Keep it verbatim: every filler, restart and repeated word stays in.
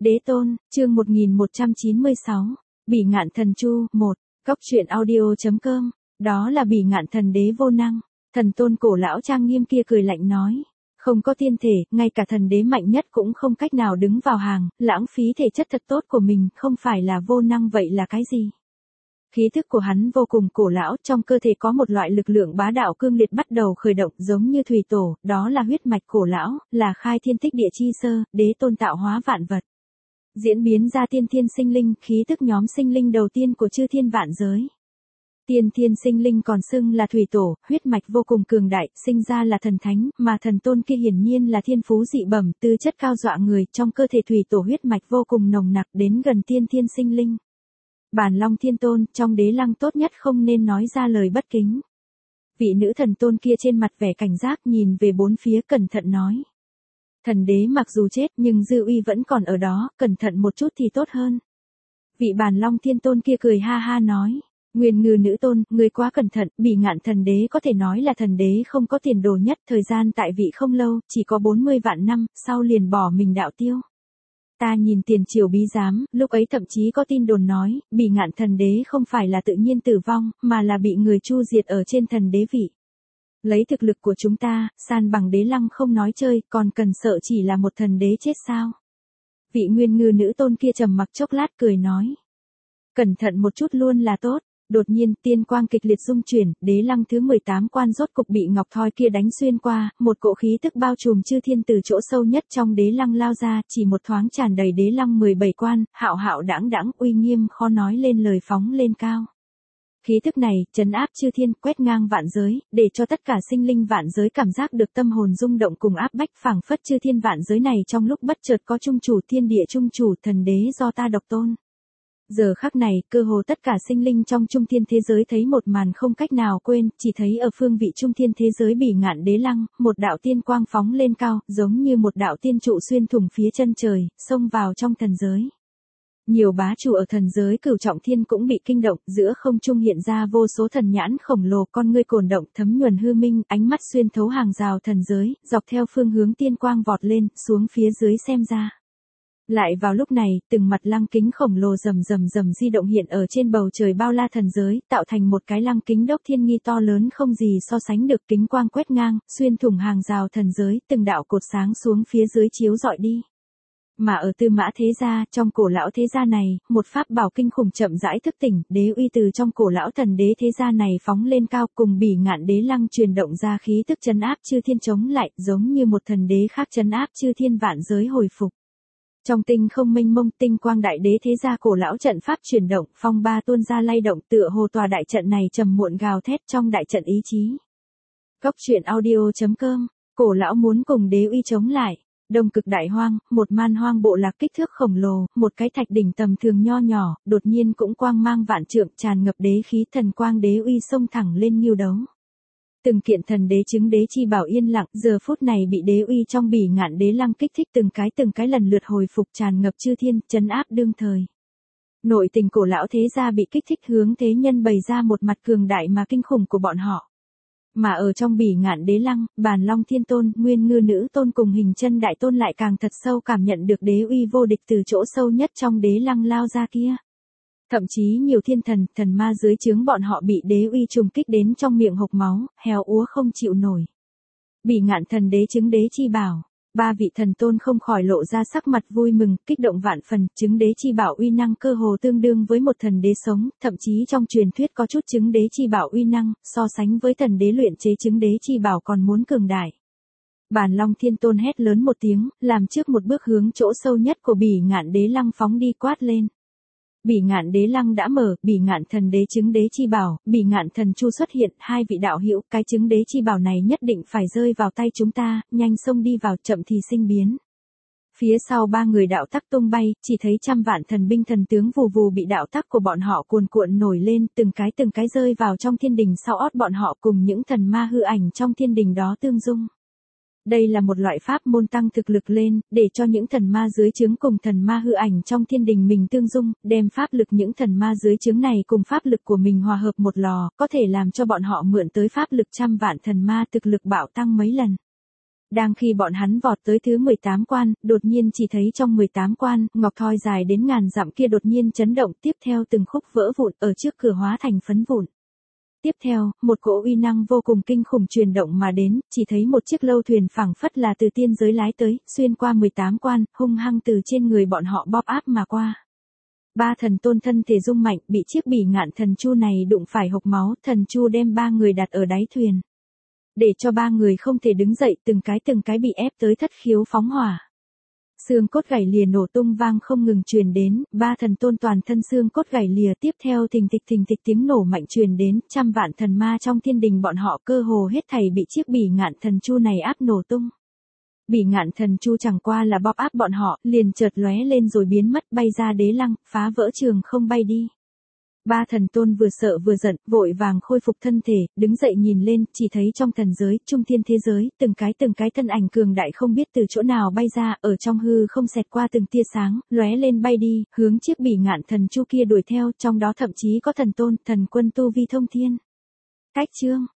Đế tôn, chương một nghìn một trăm chín mươi sáu, Bỉ Ngạn Thần Chu, một, Cóc truyện audio chấm com, đó là Bỉ Ngạn Thần Đế vô năng, thần tôn cổ lão trang nghiêm kia cười lạnh nói. Không có tiên thể, ngay cả thần đế mạnh nhất cũng không cách nào đứng vào hàng, lãng phí thể chất thật tốt của mình, không phải là vô năng vậy là cái gì? Khí thức của hắn vô cùng cổ lão, trong cơ thể có một loại lực lượng bá đạo cương liệt bắt đầu khởi động giống như thủy tổ, đó là huyết mạch cổ lão, là khai thiên tích địa chi sơ, đế tôn tạo hóa vạn vật. Diễn biến ra tiên thiên sinh linh, khí thức nhóm sinh linh đầu tiên của chư thiên vạn giới. Tiên thiên sinh linh còn xưng là thủy tổ, huyết mạch vô cùng cường đại, sinh ra là thần thánh, mà thần tôn kia hiển nhiên là thiên phú dị bẩm, tư chất cao dọa người, trong cơ thể thủy tổ huyết mạch vô cùng nồng nặc đến gần tiên thiên sinh linh. Bản Long Thiên Tôn, trong đế lăng tốt nhất không nên nói ra lời bất kính. Vị nữ thần tôn kia trên mặt vẻ cảnh giác nhìn về bốn phía cẩn thận nói. Thần đế mặc dù chết nhưng dư uy vẫn còn ở đó, cẩn thận một chút thì tốt hơn. Vị Bản Long Thiên Tôn kia cười ha ha nói. Nguyên Ngư nữ tôn, người quá cẩn thận, Bỉ Ngạn thần đế có thể nói là thần đế không có tiền đồ nhất, thời gian tại vị không lâu, chỉ có bốn mươi vạn năm, sau liền bỏ mình đạo tiêu. Ta nhìn tiền triều bí giám, lúc ấy thậm chí có tin đồn nói, Bỉ Ngạn thần đế không phải là tự nhiên tử vong, mà là bị người chu diệt ở trên thần đế vị. Lấy thực lực của chúng ta, san bằng đế lăng không nói chơi, còn cần sợ chỉ là một thần đế chết sao? Vị Nguyên Ngư nữ tôn kia trầm mặc chốc lát cười nói. Cẩn thận một chút luôn là tốt. Đột nhiên, tiên quang kịch liệt rung chuyển, đế lăng thứ mười tám quan rốt cục bị ngọc thoi kia đánh xuyên qua, một cỗ khí tức bao trùm chư thiên từ chỗ sâu nhất trong đế lăng lao ra, chỉ một thoáng tràn đầy đế lăng mười bảy quan, hạo hạo đãng đãng, uy nghiêm khó nói lên lời phóng lên cao. Khí tức này, trấn áp chư thiên, quét ngang vạn giới, để cho tất cả sinh linh vạn giới cảm giác được tâm hồn rung động cùng áp bách, phảng phất chư thiên vạn giới này trong lúc bất chợt có trung chủ thiên địa trung chủ thần đế do ta độc tôn. Giờ khắc này, cơ hồ tất cả sinh linh trong trung thiên thế giới thấy một màn không cách nào quên, chỉ thấy ở phương vị trung thiên thế giới Bỉ Ngạn đế lăng, một đạo tiên quang phóng lên cao, giống như một đạo tiên trụ xuyên thủng phía chân trời, xông vào trong thần giới. Nhiều bá chủ ở thần giới cửu trọng thiên cũng bị kinh động, giữa không trung hiện ra vô số thần nhãn khổng lồ, con ngươi cồn động thấm nhuần hư minh, ánh mắt xuyên thấu hàng rào thần giới, dọc theo phương hướng tiên quang vọt lên, xuống phía dưới xem ra. Lại vào lúc này, từng mặt lăng kính khổng lồ rầm rầm rầm di động hiện ở trên bầu trời bao la thần giới, tạo thành một cái lăng kính đốc thiên nghi to lớn không gì so sánh được, kính quang quét ngang, xuyên thủng hàng rào thần giới, từng đạo cột sáng xuống phía dưới chiếu rọi đi. Mà ở Tư Mã thế gia, trong cổ lão thế gia này, một pháp bảo kinh khủng chậm rãi thức tỉnh, đế uy từ trong cổ lão thần đế thế gia này phóng lên cao, cùng Bỉ Ngạn đế lăng truyền động ra khí tức trấn áp chư thiên chống lại, giống như một thần đế khác trấn áp chư thiên vạn giới hồi phục. Trong tinh không mênh mông, tinh quang đại đế thế gia cổ lão trận pháp chuyển động, phong ba tuôn ra lay động, tựa hồ tòa đại trận này trầm muộn gào thét trong đại trận ý chí. Cóc truyện audio chấm com, cổ lão muốn cùng đế uy chống lại. Đông Cực đại hoang, một man hoang bộ lạc kích thước khổng lồ, một cái thạch đỉnh tầm thường nho nhỏ, đột nhiên cũng quang mang vạn trượng, tràn ngập đế khí, thần quang đế uy xông thẳng lên nghêu đấu. Từng kiện thần đế chứng đế chi bảo yên lặng, giờ phút này bị đế uy trong Bỉ Ngạn đế lăng kích thích từng cái từng cái lần lượt hồi phục, tràn ngập chư thiên, trấn áp đương thời. Nội tình cổ lão thế gia bị kích thích, hướng thế nhân bày ra một mặt cường đại mà kinh khủng của bọn họ. Mà ở trong Bỉ Ngạn đế lăng, Bản Long Thiên Tôn, Nguyên Ngư nữ tôn cùng Hình Chân đại tôn lại càng thật sâu cảm nhận được đế uy vô địch từ chỗ sâu nhất trong đế lăng lao ra kia. Thậm chí nhiều thiên thần, thần ma dưới trướng bọn họ bị đế uy trùng kích đến trong miệng hộc máu, heo úa không chịu nổi. Bỉ Ngạn thần đế chứng đế chi bảo, ba vị thần tôn không khỏi lộ ra sắc mặt vui mừng, kích động vạn phần, chứng đế chi bảo uy năng cơ hồ tương đương với một thần đế sống, thậm chí trong truyền thuyết có chút chứng đế chi bảo uy năng, so sánh với thần đế luyện chế chứng đế chi bảo còn muốn cường đại. Bản Long Thiên Tôn hét lớn một tiếng, làm trước một bước hướng chỗ sâu nhất của Bỉ Ngạn đế lăng phóng đi, quát lên. Bỉ Ngạn đế lăng đã mở, Bỉ Ngạn thần đế chứng đế chi bảo, Bỉ Ngạn thần chu xuất hiện, hai vị đạo hữu, cái chứng đế chi bảo này nhất định phải rơi vào tay chúng ta, nhanh xông đi vào, chậm thì sinh biến. Phía sau ba người đạo tắc tung bay, chỉ thấy trăm vạn thần binh thần tướng vù vù bị đạo tắc của bọn họ cuồn cuộn nổi lên, từng cái từng cái rơi vào trong thiên đình sau ót bọn họ cùng những thần ma hư ảnh trong thiên đình đó tương dung. Đây là một loại pháp môn tăng thực lực lên, để cho những thần ma dưới trướng cùng thần ma hư ảnh trong thiên đình mình tương dung, đem pháp lực những thần ma dưới trướng này cùng pháp lực của mình hòa hợp một lò, có thể làm cho bọn họ mượn tới pháp lực trăm vạn thần ma thực lực bạo tăng mấy lần. Đang khi bọn hắn vọt tới thứ mười tám quan, đột nhiên chỉ thấy trong mười tám quan, ngọc thoi dài đến ngàn dặm kia đột nhiên chấn động, tiếp theo từng khúc vỡ vụn ở trước cửa hóa thành phấn vụn. Tiếp theo, một cỗ uy năng vô cùng kinh khủng truyền động mà đến, chỉ thấy một chiếc lâu thuyền phẳng phất là từ tiên giới lái tới, xuyên qua mười tám quan, hung hăng từ trên người bọn họ bóp áp mà qua. Ba thần tôn thân thể rung mạnh, bị chiếc bỉ ngạn thần chu này đụng phải hộc máu, thần chu đem ba người đặt ở đáy thuyền. Để cho ba người không thể đứng dậy, từng cái từng cái bị ép tới thất khiếu phóng hỏa. Xương cốt gãy lìa nổ tung vang không ngừng truyền đến, ba thần tôn toàn thân xương cốt gãy lìa, tiếp theo thình thịch thình thịch tiếng nổ mạnh truyền đến, trăm vạn thần ma trong thiên đình bọn họ cơ hồ hết thảy bị chiếc bỉ ngạn thần chu này áp nổ tung. Bỉ ngạn thần chu chẳng qua là bóp áp bọn họ, liền chợt lóe lên rồi biến mất, bay ra đế lăng, phá vỡ trường không bay đi. Ba thần tôn vừa sợ vừa giận, vội vàng khôi phục thân thể, đứng dậy nhìn lên, chỉ thấy trong thần giới, trung thiên thế giới, từng cái từng cái thân ảnh cường đại không biết từ chỗ nào bay ra, ở trong hư không xẹt qua từng tia sáng, lóe lên bay đi, hướng chiếc bỉ ngạn thần chu kia đuổi theo, trong đó thậm chí có thần tôn, thần quân tu vi thông thiên. Cách chương